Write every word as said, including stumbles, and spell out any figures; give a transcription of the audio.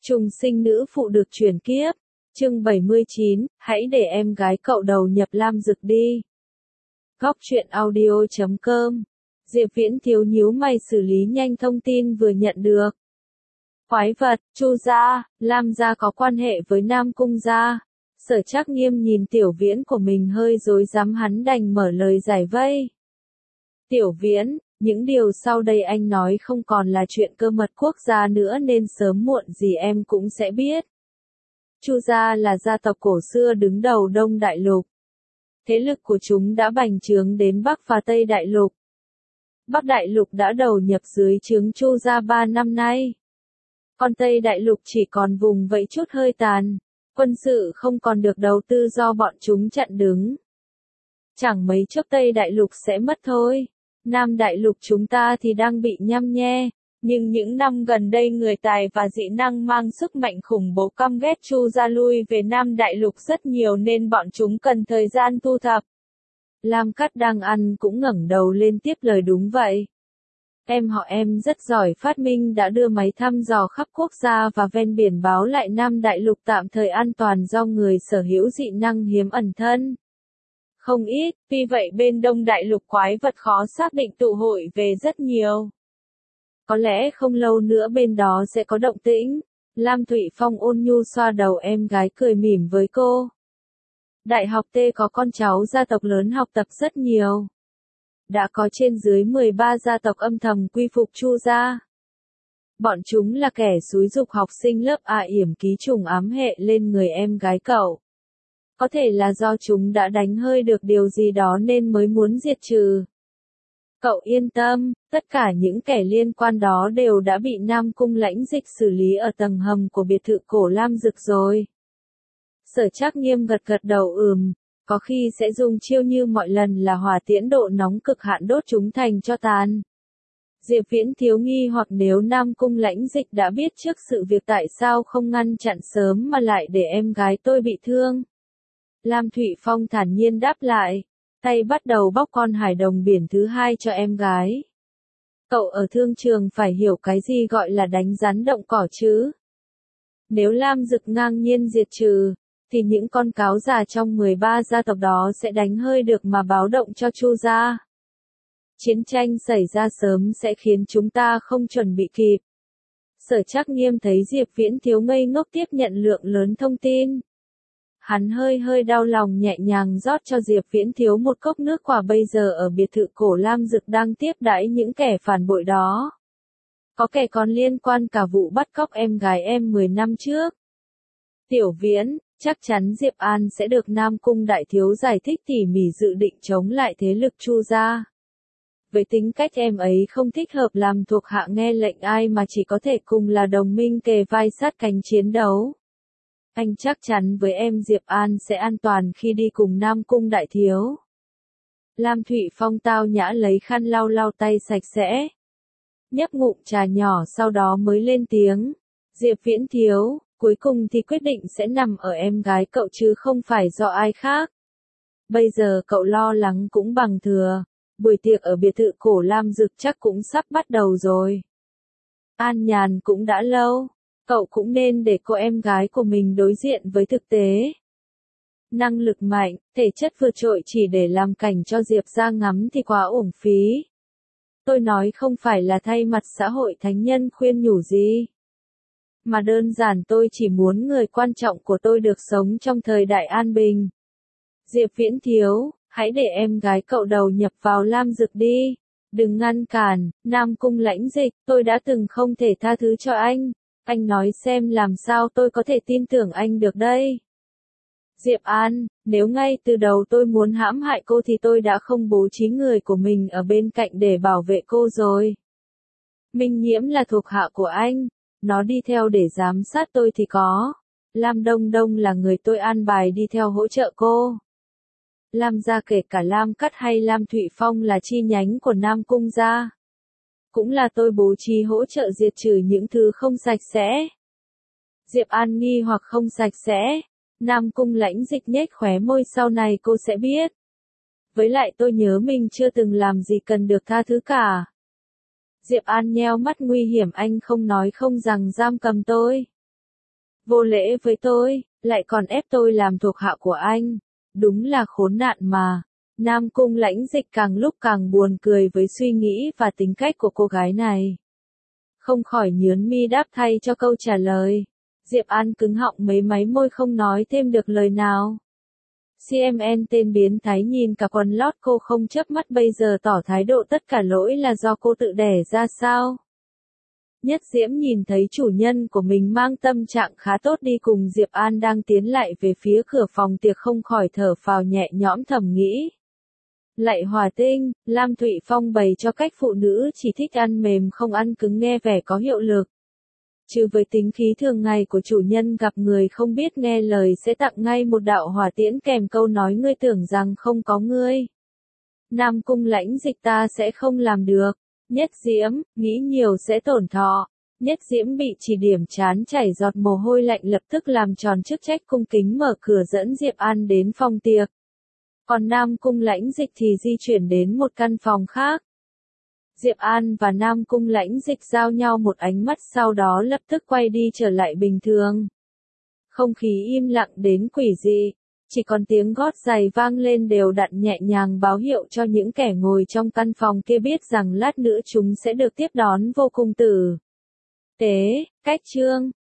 Trùng sinh nữ phụ được chuyển kiếp. Chương bảy mươi chín, hãy để em gái cậu đầu nhập Lam Dực đi. Góc truyện audio chấm com. Diệp Viễn thiếu nhíu mày xử lý nhanh thông tin vừa nhận được. Quái vật, Chu gia, Lam gia có quan hệ với Nam Cung gia. Sở Trác Nghiêm nhìn Tiểu Viễn của mình hơi rối rắm, hắn đành mở lời giải vây. Tiểu Viễn, những điều sau đây anh nói không còn là chuyện cơ mật quốc gia nữa nên sớm muộn gì em cũng sẽ biết. Chu gia là gia tộc cổ xưa đứng đầu Đông Đại Lục. Thế lực của chúng đã bành trướng đến Bắc và Tây Đại Lục. Bắc Đại Lục đã đầu nhập dưới trướng Chu gia ba năm nay. Còn Tây Đại Lục chỉ còn vùng vẫy chút hơi tàn. Quân sự không còn được đầu tư do bọn chúng chặn đứng. Chẳng mấy chốc Tây Đại Lục sẽ mất thôi. Nam Đại Lục chúng ta thì đang bị nhăm nhe. Nhưng những năm gần đây người tài và dị năng mang sức mạnh khủng bố căm ghét Chu gia lui về Nam Đại Lục rất nhiều nên bọn chúng cần thời gian thu thập. Lam Cắt đang ăn cũng ngẩng đầu lên tiếp lời, đúng vậy. Em họ em rất giỏi phát minh, đã đưa máy thăm dò khắp quốc gia và ven biển báo lại Nam Đại Lục tạm thời an toàn do người sở hữu dị năng hiếm ẩn thân. Không ít, vì vậy bên Đông Đại Lục quái vật khó xác định tụ hội về rất nhiều. Có lẽ không lâu nữa bên đó sẽ có động tĩnh. Lam Thụy Phong ôn nhu xoa đầu em gái cười mỉm với cô. Đại học T có con cháu gia tộc lớn học tập rất nhiều. Đã có trên dưới mười ba gia tộc âm thầm quy phục Chu gia. Bọn chúng là kẻ xúi giục học sinh lớp A yểm ký trùng ám hệ lên người em gái cậu. Có thể là do chúng đã đánh hơi được điều gì đó nên mới muốn diệt trừ. Cậu yên tâm, tất cả những kẻ liên quan đó đều đã bị Nam Cung Lãnh Dịch xử lý ở tầng hầm của biệt thự cổ Lam Dực rồi. Sở Trác Nghiêm gật gật đầu ừm, có khi sẽ dùng chiêu như mọi lần là hỏa tiễn độ nóng cực hạn đốt chúng thành tro tàn. Diệp Viễn thiếu nghi hoặc nếu Nam Cung Lãnh Dịch đã biết trước sự việc tại sao không ngăn chặn sớm mà lại để em gái tôi bị thương. Lam Thụy Phong thản nhiên đáp lại, tay bắt đầu bóc con hải đồng biển thứ hai cho em gái. Cậu ở thương trường phải hiểu cái gì gọi là đánh rắn động cỏ chứ. Nếu Lam Dực ngang nhiên diệt trừ, thì những con cáo già trong mười ba gia tộc đó sẽ đánh hơi được mà báo động cho Chu gia. Chiến tranh xảy ra sớm sẽ khiến chúng ta không chuẩn bị kịp. Sở Trác Nghiêm thấy Diệp Viễn thiếu ngây ngốc tiếp nhận lượng lớn thông tin. Hắn hơi hơi đau lòng nhẹ nhàng rót cho Diệp Viễn thiếu một cốc nước quả. Bây giờ ở biệt thự cổ Lam Dực đang tiếp đãi những kẻ phản bội đó. Có kẻ còn liên quan cả vụ bắt cóc em gái em mười năm trước. Tiểu Viễn, chắc chắn Diệp An sẽ được Nam Cung đại thiếu giải thích tỉ mỉ dự định chống lại thế lực Chu gia. Với tính cách em ấy không thích hợp làm thuộc hạ nghe lệnh ai mà chỉ có thể cùng là đồng minh kề vai sát cánh chiến đấu. Anh chắc chắn với em Diệp An sẽ an toàn khi đi cùng Nam Cung đại thiếu. Lam Thụy Phong tao nhã lấy khăn lau lau tay sạch sẽ. Nhấp ngụm trà nhỏ sau đó mới lên tiếng. Diệp Viễn thiếu, cuối cùng thì quyết định sẽ nằm ở em gái cậu chứ không phải do ai khác. Bây giờ cậu lo lắng cũng bằng thừa. Buổi tiệc ở biệt thự cổ Lam Dực chắc cũng sắp bắt đầu rồi. An nhàn cũng đã lâu. Cậu cũng nên để cô em gái của mình đối diện với thực tế. Năng lực mạnh, thể chất vượt trội chỉ để làm cảnh cho Diệp gia ngắm thì quá uổng phí. Tôi nói không phải là thay mặt xã hội thánh nhân khuyên nhủ gì. Mà đơn giản tôi chỉ muốn người quan trọng của tôi được sống trong thời đại an bình. Diệp Viễn thiếu, hãy để em gái cậu đầu nhập vào Lam Dực đi. Đừng ngăn cản, Nam Cung Lãnh Dịch, tôi đã từng không thể tha thứ cho anh. Anh nói xem làm sao tôi có thể tin tưởng anh được đây. Diệp An, nếu ngay từ đầu tôi muốn hãm hại cô thì tôi đã không bố trí người của mình ở bên cạnh để bảo vệ cô rồi. Minh Nhiễm là thuộc hạ của anh, nó đi theo để giám sát tôi thì có. Lam Đông Đông là người tôi an bài đi theo hỗ trợ cô. Lam gia kể cả Lam Cắt hay Lam Thụy Phong là chi nhánh của Nam Cung gia. Cũng là tôi bố trí hỗ trợ diệt trừ những thứ không sạch sẽ. Diệp An nghi hoặc không sạch sẽ. Nam Cung Lãnh Dịch nhếch khóe môi, sau này cô sẽ biết. Với lại tôi nhớ mình chưa từng làm gì cần được tha thứ cả. Diệp An nheo mắt nguy hiểm, anh không nói không rằng giam cầm tôi. Vô lễ với tôi, lại còn ép tôi làm thuộc hạ của anh. Đúng là khốn nạn mà. Nam Cung Lãnh Dịch càng lúc càng buồn cười với suy nghĩ và tính cách của cô gái này. Không khỏi nhướng mi đáp thay cho câu trả lời. Diệp An cứng họng mấy máy môi không nói thêm được lời nào. xê em en tên biến thái nhìn cả quần lót cô không chớp mắt bây giờ tỏ thái độ tất cả lỗi là do cô tự đẻ ra sao. Nhất Diễm nhìn thấy chủ nhân của mình mang tâm trạng khá tốt đi cùng Diệp An đang tiến lại về phía cửa phòng tiệc không khỏi thở phào nhẹ nhõm thầm nghĩ. Lạy Hòa Tinh, Lam Thụy Phong bày cho cách phụ nữ chỉ thích ăn mềm không ăn cứng nghe vẻ có hiệu lực. Chứ với tính khí thường ngày của chủ nhân gặp người không biết nghe lời sẽ tặng ngay một đạo hỏa tiễn kèm câu nói ngươi tưởng rằng không có ngươi. Nam Cung Lãnh Dịch ta sẽ không làm được. Nhất Diễm, nghĩ nhiều sẽ tổn thọ. Nhất Diễm bị chỉ điểm chán chảy giọt mồ hôi lạnh lập tức làm tròn chức trách cung kính mở cửa dẫn Diệp An đến phòng tiệc. Còn Nam Cung Lãnh Dịch thì di chuyển đến một căn phòng khác. Diệp An và Nam Cung Lãnh Dịch giao nhau một ánh mắt sau đó lập tức quay đi trở lại bình thường. Không khí im lặng đến quỷ dị, chỉ còn tiếng gót giày vang lên đều đặn nhẹ nhàng báo hiệu cho những kẻ ngồi trong căn phòng kia biết rằng lát nữa chúng sẽ được tiếp đón vô cùng tử tế, cách chương.